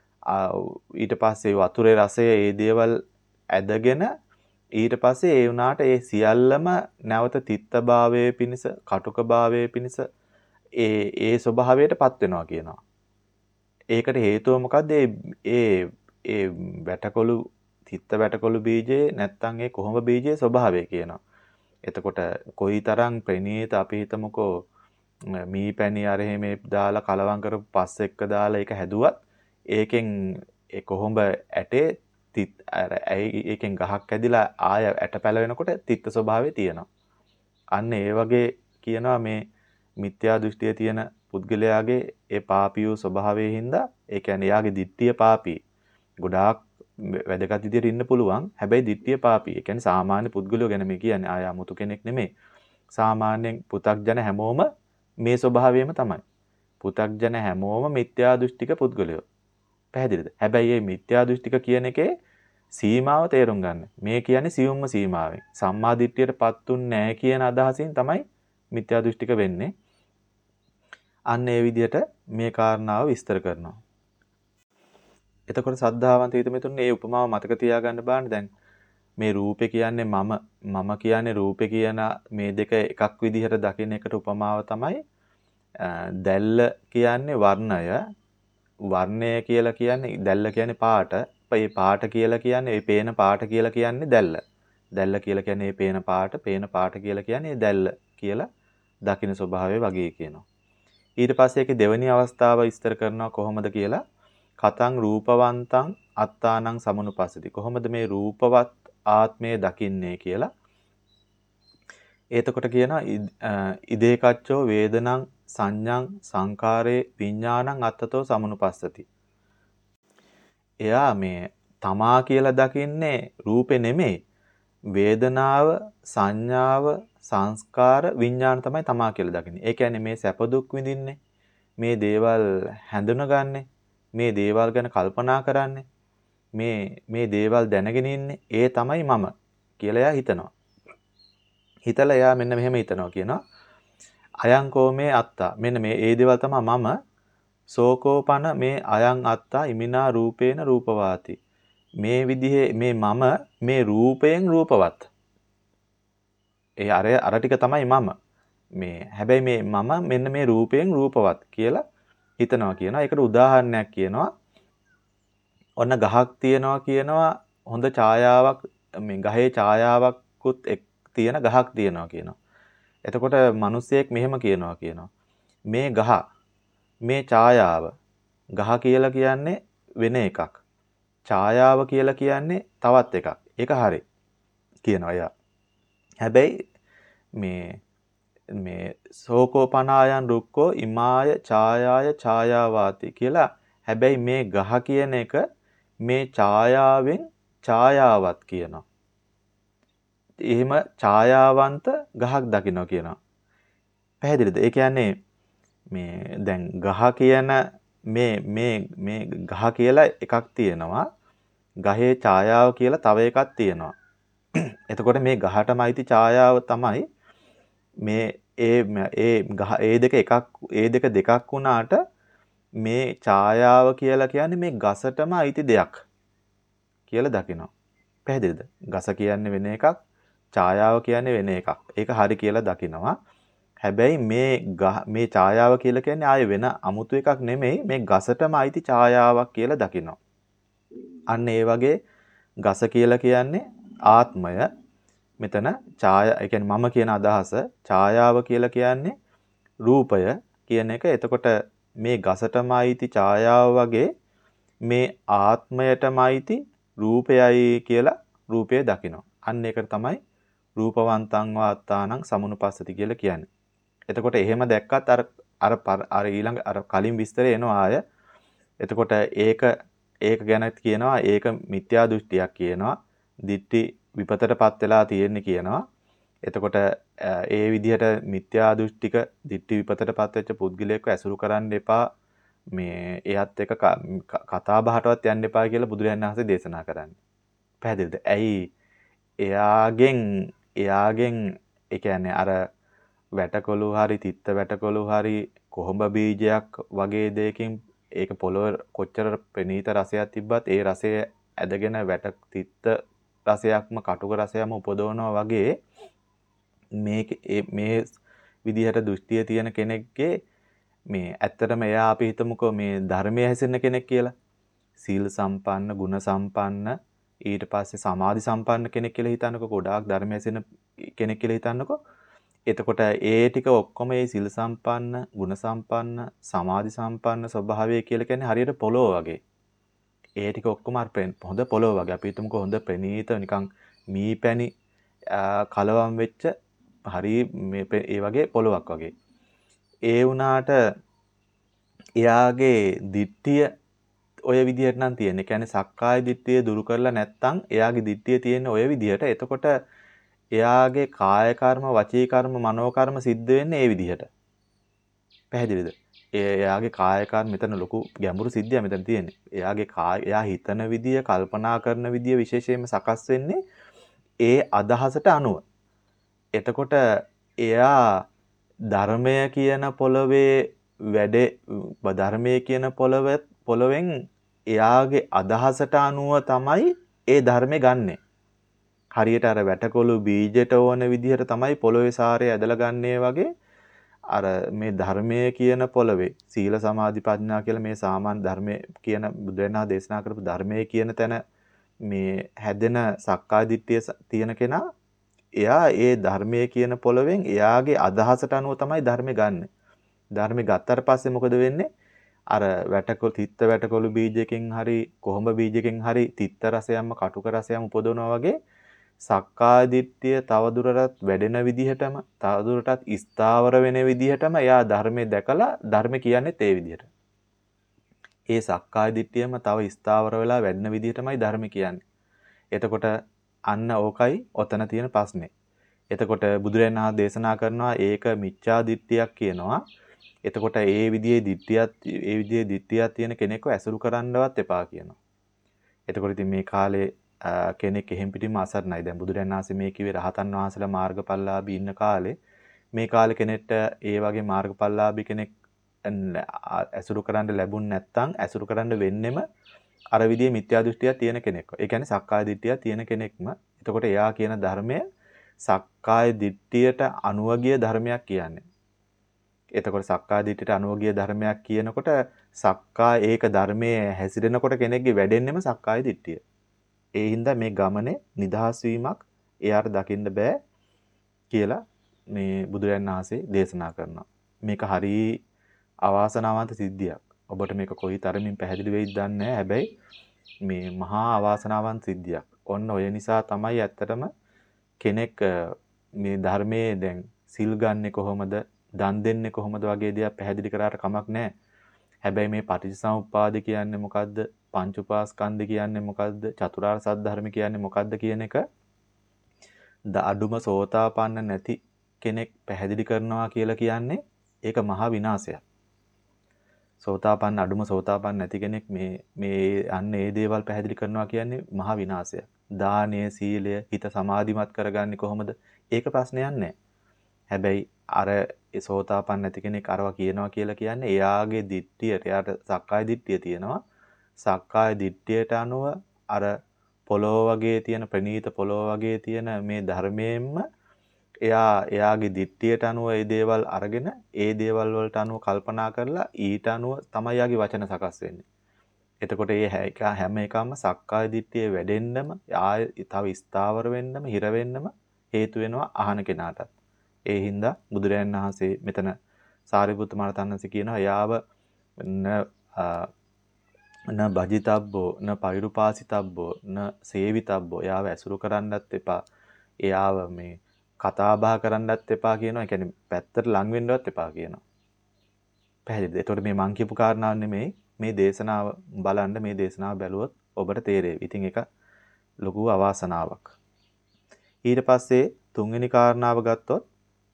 ඊට පස්සේ වතුරේ රසය ඒ දේවල් ඇදගෙන ඊට පස්සේ ඒ උනාට ඒ සියල්ලම නැවත තිත්තභාවයේ පිනිස කටුකභාවයේ පිනිස ඒ ඒ ස්වභාවයටපත් වෙනවා කියනවා. ඒකට හේතුව මොකද්ද? ඒ ඒ වැටකොළු තිත්ත වැටකොළු බීජේ නැත්තම් ඒ කොහොඹ බීජයේ ස්වභාවය කියනවා. එතකොට කොයිතරම් ප්‍රණීත අපි හිතමුකෝ මී පැණි අර එහෙම දාලා කලවම් කරපු පස් එක්ක දාලා ඒක හැදුවත් ඒකෙන් ඒ කොහොඹ ඇටේ තිත් අර ඒකෙන් ගහක් ඇදිලා ආය ඇට පැලවෙනකොට තිත්ත ස්වභාවය තියෙනවා. අන්න ඒ වගේ කියනවා මේ මිත්‍යා දෘෂ්ටියේ තියෙන පුද්ගලයාගේ ඒ පාපී වූ ස්වභාවයෙන් හින්දා ඒ කියන්නේ එයාගේ දිට්ඨිය පාපී. ගොඩාක් වැදගත් විදියට ඉන්න පුළුවන්. හැබැයි දිට්ඨිය පාපී. ඒ කියන්නේ සාමාන්‍ය පුද්ගලයෝ ගැන මේ කියන්නේ ආය 아무තු කෙනෙක් නෙමෙයි. සාමාන්‍යයෙන් පු탁ජන හැමෝම මේ ස්වභාවයම තමයි. පු탁ජන හැමෝම මිත්‍යා දෘෂ්ටික පුද්ගලයෝ. පැහැදිලිද? හැබැයි මේ මිත්‍යා දෘෂ්ටික කියන එකේ සීමාව තේරුම් ගන්න. මේ කියන්නේ සියුම්ම සීමාවෙන්. සම්මා දිට්ඨියටපත්ුන්නේ නැහැ කියන අදහසින් තමයි මිත්‍යා දෘෂ්ටික වෙන්නේ. අන්න ඒ විදිහට මේ කාරණාව විස්තර කරනවා. එතකොට සද්ධාවන්ත හිතමිතුන් මේ උපමාව මතක තියාගන්න බෑනේ. දැන් මේ රූපේ කියන්නේ මම මම කියන්නේ රූපේ කියන මේ දෙක එකක් විදිහට දකින්න එකට උපමාව තමයි දැල්ල කියන්නේ වර්ණය. වර්ණය කියලා කියන්නේ දැල්ල කියන්නේ පාට. ඒ පාට කියලා කියන්නේ ඒ පේන පාට කියලා කියන්නේ දැල්ල. දැල්ල කියලා කියන්නේ මේ පේන පාට, පේන පාට කියලා කියන්නේ දැල්ල කියලා දකින්න ස්වභාවය වගේ කියනවා. ඊට පස්සේ ඒකේ දෙවෙනි අවස්ථාව විස්තර කරනවා කොහොමද කියලා. කතං රූපවන්තං අත්තානං සමනුපස්සති. කොහොමද මේ රූපවත් ආත්මය දකින්නේ කියලා. එතකොට කියනවා ඉදේකච්චෝ වේදනං සංඥං සංකාරේ විඥානං අත්තතෝ සමනුපස්සති. එයා මේ තමා කියලා දකින්නේ රූපේ නෙමෙයි. වේදනාව, සංඥාව, සංස්කාර, විඥාන තමයි තමා කියලා දකින්නේ. ඒ කියන්නේ මේ සැප දුක් විඳින්නේ, මේ දේවල් හැඳුනගන්නේ, මේ දේවල් ගැන කල්පනා කරන්නේ, මේ මේ දේවල් දැනගෙන ඉන්නේ, ඒ තමයි මම කියලා එයා හිතනවා. හිතලා එයා මෙන්න මෙහෙම හිතනවා කියනවා. අයං කෝමේ අත්තා. මෙන්න මේ ඒ දේවල් තමයි මම. සෝකෝපන මේ අයං අත්තා ඉමිනා රූපේන රූපවාති. මේ විදිහේ මේ මම මේ රූපයෙන් රූපවත්. ඒ අර අර ටික තමයි මම. මේ හැබැයි මේ මම මෙන්න මේ රූපයෙන් රූපවත් කියලා හිතනවා කියනවා. ඒකට උදාහරණයක් කියනවා. ඔන්න ගහක් තියනවා කියනවා. හොඳ ඡායාවක් මේ ගහේ ඡායාවක්කුත් තියෙන ගහක් තියනවා කියනවා. එතකොට මිනිස්සෙක් මෙහෙම කියනවා කියනවා. මේ ගහ මේ ඡායාව ගහ කියලා කියන්නේ වෙන එකක්. ඡායාව කියලා කියන්නේ තවත් එකක්. ඒක හරි කියනවා එයා. හැබැයි මේ මේ සෝකෝපනායන් රුක්කෝ ඉමාය ඡායාය ඡායාවාති කියලා හැබැයි මේ ගහ කියන එක මේ ඡායාවෙන් ඡායාවත් කියනවා. එහෙම ඡායාවන්ත ගහක් දකින්න කියනවා. පැහැදිලිද? ඒ කියන්නේ මේ දැන් ගහ කියන මේ මේ මේ ගහ කියලා එකක් තියෙනවා. ගහේ ඡායාව කියලා තව එකක් තියෙනවා. එතකොට මේ ගහටම අයිති ඡායාව තමයි මේ ඒ ඒ ගහ ඒ දෙක එකක් ඒ දෙක දෙකක් වුණාට මේ ඡායාව කියලා කියන්නේ මේ ගසටම අයිති දෙයක් කියලා දකිනවා. පැහැදිලිද? ගස කියන්නේ වෙන එකක්, ඡායාව කියන්නේ වෙන එකක්. ඒක හරි කියලා දකිනවා. හැබැයි මේ මේ ඡායාව කියලා කියන්නේ ආයේ වෙන 아무තු එකක් නෙමෙයි මේ ගසටම අයිති ඡායාවක් කියලා දකිනවා. අන්න ඒ වගේ ගස කියලා කියන්නේ ආත්මය. මෙතන ඡායා ඒ කියන්නේ මම කියන අදහස ඡායාව කියලා කියන්නේ රූපය කියන එක. එතකොට මේ ගසටම අයිති ඡායාව වගේ මේ ආත්මයටම අයිති රූපයයි කියලා රූපය දකිනවා. අන්න ඒකට තමයි රූපවන්තං වාත්තානං සමනුපස්සති කියලා කියන්නේ. එතකොට එහෙම දැක්කත් අර අර අර ඊළඟ අර කලින් විස්තරේ එනවා ආය. එතකොට ඒක ඒක ගැන කියනවා ඒක මිත්‍යා දෘෂ්ටියක් කියනවා. දිට්ඨි විපතටපත් වෙලා තියෙන්නේ කියනවා. එතකොට ඒ විදිහට මිත්‍යා දෘෂ්ටික දිට්ඨි විපතටපත් වෙච්ච පුද්ගලයෙක්ව ඇසුරු කරන්න එපා. මේ එයත් එක කතා බහටවත් යන්න එපා කියලා බුදුරජාණන් වහන්සේ දේශනා කරන්නේ. පැහැදිලිද? ඇයි එයාගෙන් එයාගෙන් ඒ කියන්නේ අර වැටකොළු හරි තිත්ත වැටකොළු හරි කොහොඹ බීජයක් වගේ දෙයකින් ඒක පොළොව කොච්චර ප්‍රණීත රසයක් තිබ්බත් ඒ රසය ඇදගෙන වැට තිත්ත රසයක්ම කටුක රසයක්ම උපදවනවා වගේ මේ මේ විදිහට දෘෂ්ටිය තියෙන කෙනෙක්ගේ මේ ඇත්තටම එයා අපි හිතමුකෝ මේ ධර්මයේ හැසිරෙන කෙනෙක් කියලා. සීල සම්පන්න, ගුණ සම්පන්න, ඊට පස්සේ සමාධි සම්පන්න කෙනෙක් කියලා හිතන්නකෝ. ගොඩාක් ධර්මයේ හැසිරෙන කෙනෙක් කියලා හිතන්නකෝ. එතකොට ඒ ටික ඔක්කොම මේ සීල සම්පන්න, ගුණ සම්පන්න, සමාධි සම්පන්න ස්වභාවය කියලා කියන්නේ හරියට පොළොව වගේ. ඒ ටික ඔක්කොම අර හොඳ පොළොව වගේ. අපි හිතමුකෝ හොඳ ප්‍රණීත නිකන් මීපැණි කලවම් වෙච්ච හරි මේ ඒ වගේ පොළොවක් වගේ. ඒ වුණාට එයාගේ දිට්ඨිය ඔය විදිහට නම් තියෙන්නේ. කියන්නේ සක්කාය දිට්ඨිය දුරු කරලා නැත්නම් එයාගේ දිට්ඨිය තියෙන ඔය විදිහට. එතකොට එයාගේ කාය කර්ම, වචී කර්ම, මනෝ කර්ම සිද්ධ වෙන්නේ ඒ විදිහට. පැහැදිලිද? එයාගේ කාය කර්ම මෙතන ලොකු ගැඹුරු සිද්ධියක් මෙතන තියෙන්නේ. එයාගේ කාය එයා හිතන විදිය, කල්පනා කරන විදිය විශේෂයෙන්ම සකස් වෙන්නේ ඒ අදහසට අනුව. එතකොට එයා ධර්මය කියන පොළවේ වැඩේ ධර්මයේ කියන පොළව පොළවෙන් එයාගේ අදහසට අනුව තමයි ඒ ධර්මය ගන්නෙ. හරියට අර වැටකොළු බීජයට ඕන විදිහට තමයි පොළවේ සාරය ඇදලා ගන්නේ වගේ අර මේ ධර්මයේ කියන පොළවේ සීල සමාධි ප්‍රඥා කියලා මේ සාමාන්‍ය ධර්මයේ කියන බුදුරණා දේශනා කරපු ධර්මයේ කියන තැන මේ හැදෙන සක්කාය දිට්ඨිය තියෙන කෙනා එයා ඒ ධර්මයේ කියන පොළවෙන් එයාගේ අදහසට අනුව තමයි ධර්මය ගන්නෙ. ධර්මය ගත්තට පස්සේ මොකද වෙන්නේ? අර වැටකොළු තිත්ත වැටකොළු බීජයකින් හරි කොහොඹ බීජයකින් හරි තිත්ත රසයක්ම කටුක රසයක්ම උපදවනවා වගේ සක්කාය දිට්ඨිය තවදුරටත් වැඩෙන විදිහටම තවදුරටත් ස්ථාවර වෙන විදිහටම එයා ධර්මයේ දැකලා ධර්ම කියන්නේත් ඒ විදිහට. ඒ සක්කාය දිට්ඨියම තව ස්ථාවර වෙලා වැඩෙන විදිහටමයි ධර්ම කියන්නේ. එතකොට අන්න ඕකයි ඔතන තියෙන ප්‍රශ්නේ. එතකොට බුදුරජාණන් වහන්සේ දේශනා කරනවා ඒක මිච්ඡා දිට්ඨියක් කියනවා. එතකොට ඒ විදිහේ දිට්ඨියක් ඒ විදිහේ දිට්ඨියක් තියෙන කෙනෙක්ව ඇසුරු කරන්නවත් එපා කියනවා. එතකොට ඉතින් මේ කාලේ කෙනෙක් එහෙම් පිටින්ම අසරණයි. දැන් බුදුරජාණන් වහන්සේ මේ කිව්වේ රහතන් වහන්සේලා මාර්ගඵලලාභී ඉන්න කාලේ මේ කාලේ කෙනෙක්ට ඒ වගේ මාර්ගඵලලාභී කෙනෙක් ඇසුරු කරන්න ලැබුණ නැත්නම් ඇසුරු කරන්න වෙන්නෙම අර විදිහේ මිත්‍යා දෘෂ්ටියක් තියෙන කෙනෙක්ව. ඒ කියන්නේ සක්කාය දිට්ඨියක් තියෙන කෙනෙක්ම. එතකොට එයා කියන ධර්මය සක්කාය දිට්ඨියට අනුව ගිය ධර්මයක් කියන්නේ. එතකොට සක්කාය දිට්ඨියට අනුව ගිය ධර්මයක් කියනකොට සක්කාය ඒක ධර්මයේ හැසිරෙනකොට කෙනෙක්ගේ වැඩෙන්නෙම සක්කාය දිට්ඨිය. ඒ හින්දා මේ ගමනේ නිදහස් වීමක් එයාට දකින්න බෑ කියලා මේ බුදුරජාණන් වහන්සේ දේශනා කරනවා. මේක හරිය අවාසනාවන්ත සිද්ධියක්. ඔබට මේක කොයි තරමින් පැහැදිලි වෙයිද දන්නේ නැහැ. හැබැයි මේ මහා අවාසනාවන්ත සිද්ධියක්. ඔන්න ඔය නිසා තමයි ඇත්තටම කෙනෙක් මේ ධර්මයේ දැන් සිල් ගන්නෙ කොහොමද, දන් දෙන්නේ කොහොමද වගේ දේවල් පැහැදිලි කරාට කමක් නැහැ. හැබැයි මේ පටිච්චසමුප්පාද කියන්නේ මොකද්ද? පංච උපාස්කන්ධ කියන්නේ මොකද්ද? චතුරාර්ය සත්‍ය ධර්ම කියන්නේ මොකද්ද කියන එක අඩුම සෝතාපන්න නැති කෙනෙක් පැහැදිලි කරනවා කියලා කියන්නේ ඒක මහා විනාශයක්. සෝතාපන්න අඩුම සෝතාපන්න නැති කෙනෙක් මේ මේ අන්න ඒ දේවල් පැහැදිලි කරනවා කියන්නේ මහා විනාශයක්. දානය, සීලය, හිත සමාධිමත් කරගන්නේ කොහොමද? ඒක ප්‍රශ්නයක් නැහැ. හැබැයි අර ඒ සෝතාපන්න නැති කෙනෙක් අරවා කියනවා කියලා කියන්නේ එයාගේ දිට්ඨියට, එයාට සක්කාය දිට්ඨිය තියෙනවා. සක්කාය දිට්ඨියට අනුව අර පොළොව වගේ තියෙන ප්‍රනීත පොළොව වගේ තියෙන මේ ධර්මයෙන්ම එයා එයාගේ දිට්ඨියට අනුව ඒ දේවල් අරගෙන ඒ දේවල් වලට අනුව කල්පනා කරලා ඊට අනුව තමයි යාගේ වචන සකස් වෙන්නේ. එතකොට මේ හැම එකම සක්කාය දිට්ඨිය වැඩෙන්නම ආය තව ස්ථාවර වෙන්නම හිර වෙන්නම හේතු වෙනවා අහන කෙනාටත්. ඒ හින්දා බුදුරයන් වහන්සේ මෙතන සාරිපුත්ත මහරහතන්සේ කියනවා යාව න න භජිතබ්බෝ න පෛරුපාසිතබ්බෝ න සේවිතබ්බෝ යාව ඇසුරු කරන්නත් එපා. එයාව මේ කතා බහ කරන්නත් එපා කියනවා. ඒ කියන්නේ පැත්තට ලං වෙන්නවත් එපා කියනවා. පැහැදිලිද? ඒතකොට මේ මං කියපු කාරණාව නෙමෙයි මේ දේශනාව බලන්න මේ දේශනාව බැලුවොත් ඔබට තේරෙයි. ඉතින් ඒක ලොකු අවාසනාවක්. ඊට පස්සේ තුන්වෙනි කාරණාව ගත්තොත්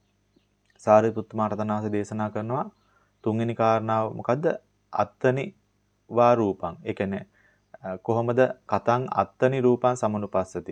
සාරිපුත්ත මහරහතන් වහන්සේ දේශනා කරනවා තුන්වෙනි කාරණාව මොකද්ද? අත්තනි වා රූපං. ඒ කියන්නේ කොහොමද කතං අත්තනි රූපං සමනුපස්සති.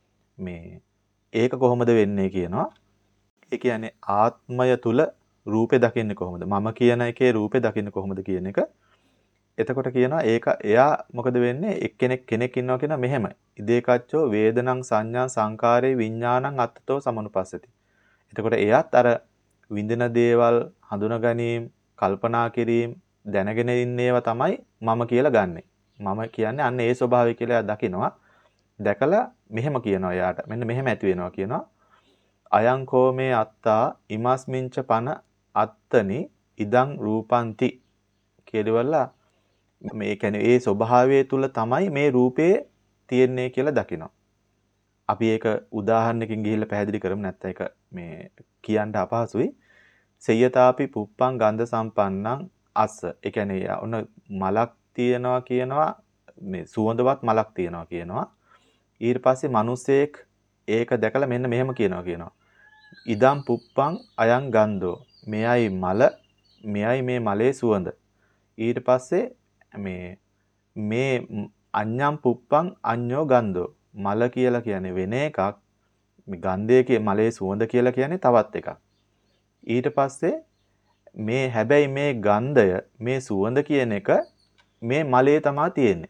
මේ ඒක කොහොමද වෙන්නේ කියනවා. ඒ කියන්නේ ආත්මය තුල රූපේ දකින්නේ කොහොමද? මම කියන එකේ රූපේ දකින්නේ කොහොමද කියන එක. එතකොට කියනවා ඒක එයා මොකද වෙන්නේ? එක්කෙනෙක් කෙනෙක් ඉන්නවා කියනවා මෙහෙම. ඉදේකච්චෝ වේදනං සංඥා සංකාරේ විඥානං අත්තතෝ සමනුපස්සති. එතකොට එයාත් අර විඳින දේවල් හඳුනා ගැනීම, කල්පනා කිරීම, දැනගෙන ඉන්නේව තමයි මම කියලා ගන්නෙ. මම කියන්නේ අන්න ඒ ස්වභාවය කියලා එයා දකිනවා. දැකලා මෙහෙම කියනවා එයාට. මෙන්න මෙහෙම ඇති වෙනවා කියනවා. අයං කෝමේ අත්තා ඉමස්මින්ච පන අත්තනි ඉදං රූපಂತಿ කියලවලා මේ කියන්නේ ඒ ස්වභාවය තුල තමයි මේ රූපේ තියෙන්නේ කියලා දකිනවා. අපි ඒක උදාහරණයකින් ගිහිල්ලා පැහැදිලි කරමු. නැත්නම් ඒක මේ කියන්න අපහසුයි. සයතාපි පුප්පං ගන්ධ සම්පන්නං අස්ස. ඒ කියන්නේ ඔන්න මලක් තියනවා කියනවා මේ සුවඳවත් මලක් තියනවා කියනවා. ඊට පස්සේ මිනිස්සෙක් ඒක දැකලා මෙන්න මෙහෙම කියනවා කියනවා. ඉදම් පුප්පං අයං ගන්ධෝ. මෙයයි මල, මෙයයි මේ මලේ සුවඳ. ඊට පස්සේ මේ මේ අඤ්ඤම් පුප්පං අඤ්ඤෝ ගන්ධෝ. මල කියලා කියන්නේ වෙන එකක්. මේ ගන්ධය කිය මලේ සුවඳ කියලා කියන්නේ තවත් එකක්. ඊට පස්සේ මේ හැබැයි මේ ගන්ධය මේ සුවඳ කියන එක මේ මලේ තමයි තියෙන්නේ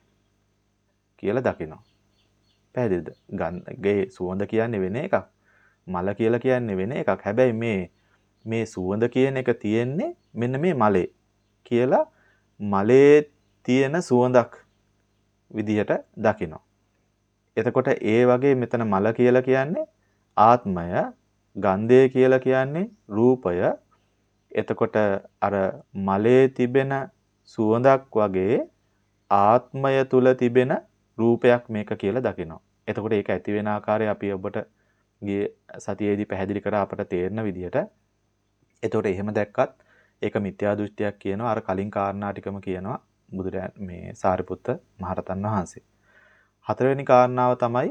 කියලා දකිනවා. පැහැදිලිද? ගන්ධයේ සුවඳ කියන්නේ වෙන එකක්. මල කියලා කියන්නේ වෙන එකක්. හැබැයි මේ මේ සුවඳ කියන එක තියෙන්නේ මෙන්න මේ මලේ කියලා මලේ තියෙන සුවඳක් විදිහට දකිනවා. එතකොට ඒ වගේ මෙතන මල කියලා කියන්නේ ආත්මය, ගන්ධය කියලා කියන්නේ රූපය. එතකොට අර මලේ තිබෙන සුවඳක් වගේ ආත්මය තුල තිබෙන රූපයක් මේක කියලා දකිනවා. එතකොට ඒක ඇති වෙන ආකාරය අපි ඔබට ගිය සතියේදී පැහැදිලි කරා අපට තේරෙන විදිහට. එතකොට එහෙම දැක්කත් ඒක මිත්‍යා දෘෂ්ටියක් කියනවා. අර කලින් කාරණා ටිකම කියනවා බුදුරජාන් මේ සාරිපුත්ත මහරතන් වහන්සේ. හතරවෙනි කාරණාව තමයි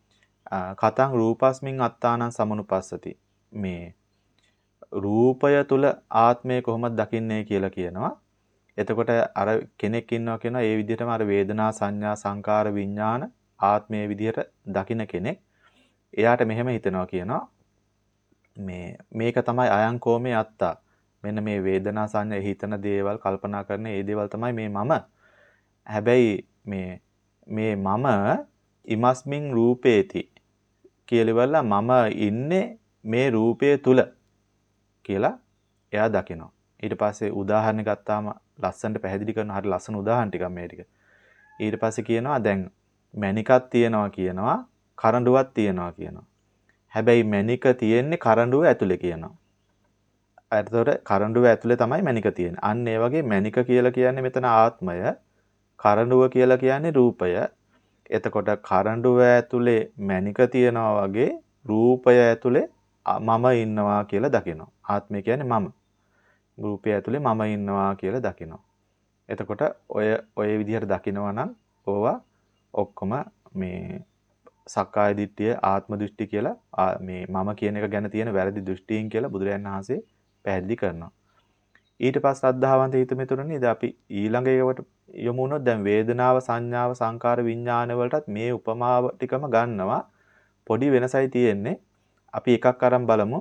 කතං රූපස්මින් අත්තානං සමනුපස්සති. මේ රූපය තුල ආත්මය කොහොමද දකින්නේ කියලා කියනවා. එතකොට අර කෙනෙක් ඉන්නවා කියනවා ඒ විදිහටම අර වේදනා සංඥා සංකාර විඥාන ආත්මයේ විදිහට දකින කෙනෙක්. එයාට මෙහෙම හිතනවා කියනවා මේ මේක තමයි අයං කෝමේ අත්තා. මෙන්න මේ වේදනා සංඥා හිතන දේවල් කල්පනා කරන ඒ දේවල් තමයි මේ මම. හැබැයි මේ මේ මම ඉමස්මින් රූපේති කියලා මම ඉන්නේ මේ රූපය තුල කියලා එයා දකිනවා. ඊට පස්සේ උදාහරණ ගත්තාම ලස්සනට පැහැදිලි කරන හරිය ලස්සන උදාහරණ ටිකක් මේ ටික. ඊට පස්සේ කියනවා දැන් මණිකක් තියනවා කියනවා කරඬුවක් තියනවා කියනවා. හැබැයි මණික තියෙන්නේ කරඬුව ඇතුලේ කියනවා. එතකොට කරඬුව ඇතුලේ තමයි මණික තියෙන්නේ. අන්න ඒ වගේ මණික කියලා කියන්නේ මෙතන ආත්මය, කරඬුව කියලා කියන්නේ රූපය. එතකොට කරඬුව ඇතුලේ මණික තියනවා වගේ රූපය ඇතුලේ මම ඉන්නවා කියලා දකිනවා. ආත්මය කියන්නේ මම. රූපය ඇතුලේ මම ඉන්නවා කියලා දකිනවා. එතකොට ඔය ඔය විදිහට දකිනවා නම් ඕවා ඔක්කොම මේ සක්කාය දිට්ඨිය ආත්ම දෘෂ්ටි කියලා මේ මම කියන එක ගැන තියෙන වැරදි දෘෂ්ටීන් කියලා බුදුරජාණන් වහන්සේ පැහැදිලි කරනවා. ඊට පස්සේ ශ්‍රද්ධාවන්ත හිත මෙතුණනේ ඉතින් අපි ඊළඟ ඒකට යමු වුණොත් දැන් වේදනාව සංඥාව සංකාර විඥාන වලටත් මේ උපමාව ටිකම ගන්නවා. පොඩි වෙනසයි තියෙන්නේ. අපි එකක් අරන් බලමු.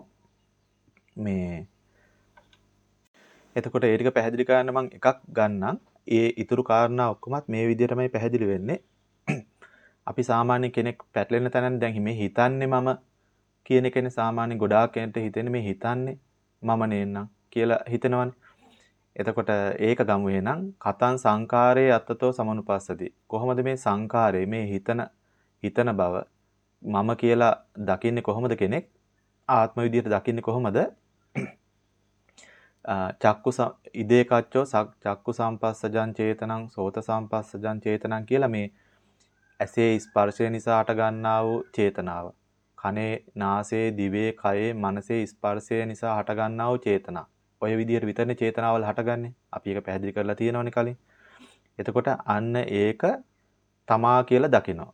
මේ එතකොට ඒ ටික පැහැදිලි කරන්න මම එකක් ගන්නම්. ඒ ඊතුරු කාරණා ඔක්කොමත් මේ විදිහටමයි පැහැදිලි වෙන්නේ. අපි සාමාන්‍ය කෙනෙක් පැටලෙන තැනන් දැන් මේ හිතන්නේ මම කියන එකනේ සාමාන්‍ය ගොඩාක් කෙනෙක්ට හිතෙන්නේ මේ හිතන්නේ මම නේන්නම් කියලා හිතනවනේ. එතකොට ඒක ගමු එහෙනම් කතං සංකාරයේ අත්තතෝ සමනුපස්සති. කොහොමද මේ සංකාරයේ මේ හිතන හිතන බව මම කියලා දකින්නේ කොහොමද කෙනෙක්? ආත්ම විදියට දකින්නේ කොහොමද? චක්කු ඉදේ කච්චෝ චක්කු සම්පස්සජං චේතනං සෝත සම්පස්සජං චේතනං කියලා මේ ඇසේ ස්පර්ශය නිසා හට ගන්නා වූ චේතනාව. කනේ, නාසයේ, දිවේ, කයේ, මනසේ ස්පර්ශය නිසා හට ගන්නා වූ චේතනා. ඔය විදිහට විතරනේ චේතනාවල් හටගන්නේ. අපි ඒක පැහැදිලි කරලා තියෙනවනේ කලින්. එතකොට අන්න ඒක තමා කියලා දකිනවා.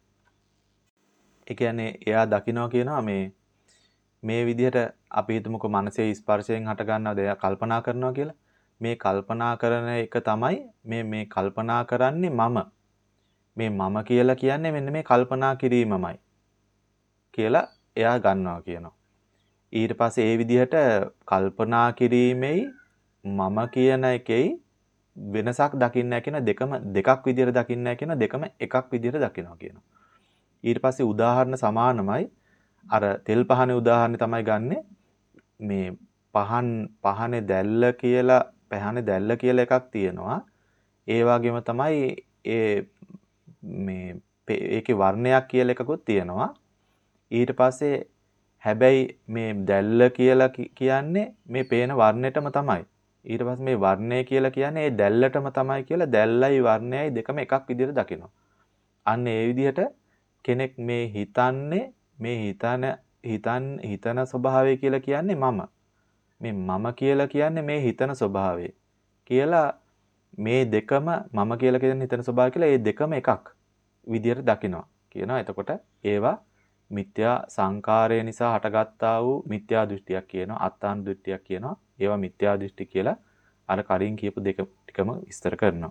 ඒ කියන්නේ එයා දකිනවා කියනවා මේ මේ විදිහට අපි හිතමුකෝ මනසේ ස්පර්ශයෙන් හට ගන්නවද එයා කල්පනා කරනවා කියලා. මේ කල්පනා කරන එක තමයි මේ මේ කල්පනා කරන්නේ මම. මේ මම කියලා කියන්නේ මෙන්න මේ කල්පනා කිරීමමයි කියලා එයා ගන්නවා කියනවා. ඊට පස්සේ ඒ විදිහට කල්පනා කිරීමේයි මම කියන එකේයි වෙනසක් දකින්න කියන දෙකම දෙකක් විදිහට දකින්න කියන දෙකම එකක් විදිහට දකිනවා කියනවා. ඊට පස්සේ උදාහරණ සමානමයි. අර තෙල් පහනේ උදාහරණය තමයි ගන්නෙ. මේ පහන් පහනේ දැල්ල කියලා පහනේ දැල්ල කියලා එකක් තියෙනවා. ඒ වගේම තමයි ඒ මේ ඒකේ වර්ණයක් කියලා එකකුත් තියෙනවා. ඊට පස්සේ හැබැයි මේ දැල්ල කියලා කියන්නේ මේ පේන වර්ණයටම තමයි. ඊට පස්සේ මේ වර්ණය කියලා කියන්නේ ඒ දැල්ලටම තමයි කියලා දැල්ලයි වර්ණයයි දෙකම එකක් විදිහට දකිනවා. අන්න ඒ විදිහට කෙනෙක් මේ හිතන්නේ මේ හිතන හිතන් හිතන ස්වභාවය කියලා කියන්නේ මම. මේ මම කියලා කියන්නේ මේ හිතන ස්වභාවය කියලා මේ දෙකම මම කියලා කියන හිතන ස්වභාවය කියලා ඒ දෙකම එකක් විදියට දකිනවා කියනවා. එතකොට ඒවා මිත්‍යා සංකාරය නිසා හටගත්තා වූ මිත්‍යා දෘෂ්ටියක් කියනවා. අත්තාන දෘෂ්ටියක් කියනවා. ඒවා මිත්‍යා දෘෂ්ටි කියලා අර කලින් කියපු දෙක ටිකම විස්තර කරනවා.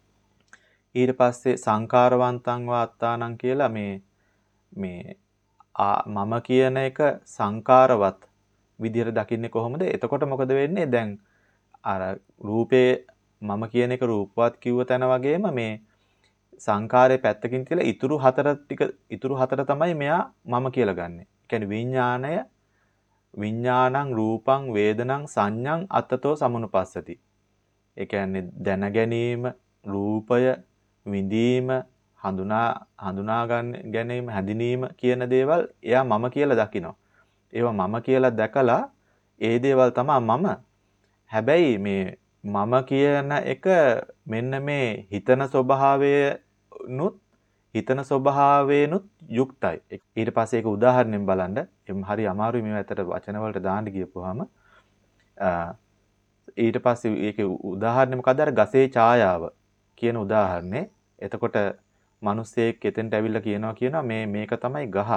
ඊට පස්සේ සංකාරවන්තං වා අත්තානං කියලා මේ මේ මම කියන එක සංකාරවත් විදියට දකින්නේ කොහොමද? එතකොට මොකද වෙන්නේ? දැන් අර රූපේ මම කියන එක රූපවත් කිව්ව තැන වගේම මේ සංකාරයේ පැත්තකින් තියලා ඉතුරු හතර ටික ඉතුරු හතර තමයි මෙයා මම කියලා ගන්නෙ. ඒ කියන්නේ විඥාණය විඥානං රූපං වේදනං සංඥං අත්තතෝ සමනුපස්සති. ඒ කියන්නේ දැන ගැනීම, රූපය, විඳීම, හඳුනා හඳුනා ගන්න ගැනීම හැඳිනීම කියන දේවල් එයා මම කියලා දකිනවා. ඒවා මම කියලා දැකලා ඒ දේවල් තමයි මම. හැබැයි මේ මම කියන එක මෙන්න මේ හිතන ස්වභාවයනුත් හිතන ස්වභාවයනුත් යුක්තයි. ඊට පස්සේ ඒක උදාහරණයෙන් බලන්න. එම් හරි අමාරුයි මේ ඇත්තට වචන වලට දාන්න ගියපුවාම. ඊට පස්සේ ඒකේ උදාහරණය මොකද්ද? අර ගසේ ඡායාව කියන උදාහරණේ. එතකොට මිනිස්සෙක් එතෙන්ට ඇවිල්ලා කියනවා කියනවා මේ මේක තමයි ගහ.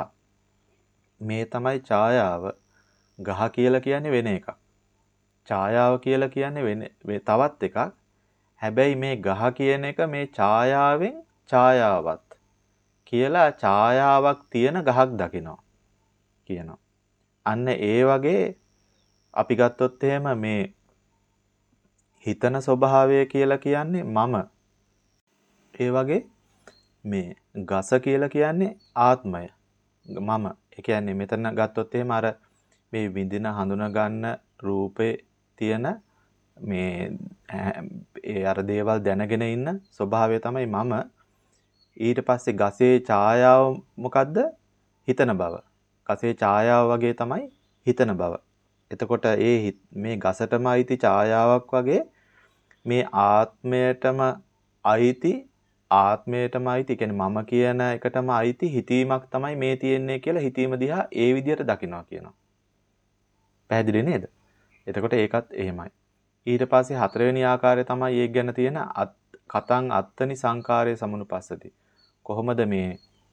මේ තමයි ඡායාව. ගහ කියලා කියන්නේ වෙන එකක්. ඡායාව කියලා කියන්නේ වෙන තවත් එකක්. හැබැයි මේ ගහ කියන එක මේ ඡායාවෙන් ඡායාවත් කියලා ඡායාවක් තියෙන ගහක් දකිනවා කියනවා. අන්න ඒ වගේ අපි ගත්තොත් එහෙම මේ හිතන ස්වභාවය කියලා කියන්නේ මම. ඒ වගේ මේ ගස කියලා කියන්නේ ආත්මය. මම. ඒ කියන්නේ මෙතන ගත්තොත් එහෙම අර මේ විඳින හඳුන ගන්න රූපේ තියෙන මේ ඒ අර දේවල් දැනගෙන ඉන්න ස්වභාවය තමයි මම. ඊට පස්සේ ගසේ ඡායාව මොකද්ද? හිතන බව. ගසේ ඡායාව වගේ තමයි හිතන බව. එතකොට ඒ මේ ගසටම අයිති ඡායාවක් වගේ මේ ආත්මයටම අයිති ආත්මයටම අයිති කියන්නේ මම කියන එකටම අයිති හිතීමක් තමයි මේ තියෙන්නේ කියලා හිතීම දිහා ඒ විදිහට දකිනවා කියනවා. පැහැදිලි නේද? එතකොට ඒකත් එහෙමයි. ඊට පස්සේ හතරවෙනි ආකාරය තමයි ඒක ගැන තියෙන කතං අත්තනි සංකාරයේ සමුනුපස්සති. කොහොමද මේ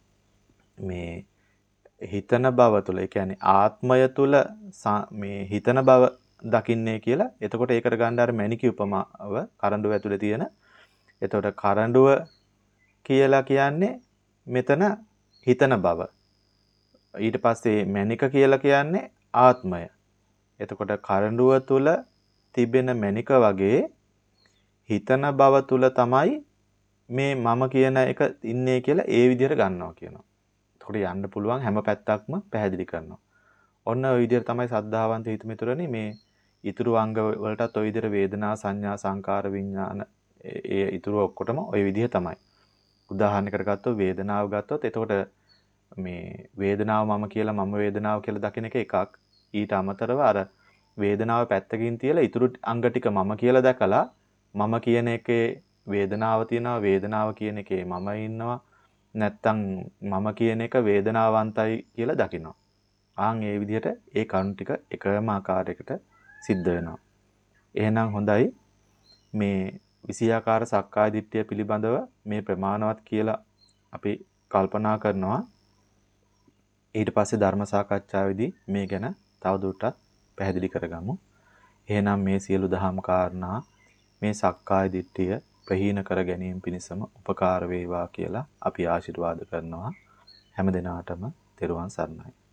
මේ හිතන බව තුළ ඒ කියන්නේ ආත්මය තුළ මේ හිතන බව දකින්නේ කියලා. එතකොට ඒකට ගන්න අර මැණිකි උපමාව කරඬුව ඇතුලේ තියෙන. එතකොට කරඬුව කියලා කියන්නේ මෙතන හිතන බව. ඊට පස්සේ මැණික කියලා කියන්නේ ආත්මය. එතකොට කරඬුව තුල තිබෙන මැණික වගේ හිතන බව තුල තමයි මේ මම කියන එක ඉන්නේ කියලා ඒ විදිහට ගන්නවා කියනවා. එතකොට යන්න පුළුවන් හැම පැත්තක්ම පැහැදිලි කරනවා. ඔන්න ওই විදිහට තමයි සද්ධාවන්ත හිතමිතුරනි මේ ඊතුරු අංග වලටත් ওই විදිහට වේදනා සංඥා සංකාර විඥාන ඒ ඊතුරු ඔක්කොටම ওই විදිහ තමයි. උදාහරණයකට ගත්තොත් වේදනාව ගත්තොත් එතකොට මේ වේදනාව මම කියලා මම වේදනාව කියලා දකින එක එකක්. ඊට අමතරව අර වේදනාව පැත්තකින් තියලා ඊතුරු අංග ටික මම කියලා දැකලා මම කියන එකේ වේදනාව තියෙනවා වේදනාව කියන එකේ මම ඉන්නවා නැත්තම් මම කියන එක වේදනාවන්තයි කියලා දකිනවා. ආන් ඒ විදිහට ඒ කරුණු ටික එකම ආකාරයකට සිද්ධ වෙනවා. එහෙනම් හොඳයි මේ විෂයාකාර සක්කාය දිට්ඨිය පිළිබඳව මේ ප්‍රමාණවත් කියලා අපි කල්පනා කරනවා. ඊට පස්සේ ධර්ම සාකච්ඡාවේදී මේ ගැන තවදුරටත් පැහැදිලි කරගමු. එහෙනම් මේ සියලු දහම් කාරණා මේ සක්කාය දිට්ඨිය ප්‍රහීන කර ගැනීම පිණිසම උපකාර වේවා කියලා අපි ආශිර්වාද කරනවා. හැම දිනාටම තෙරුවන් සරණයි.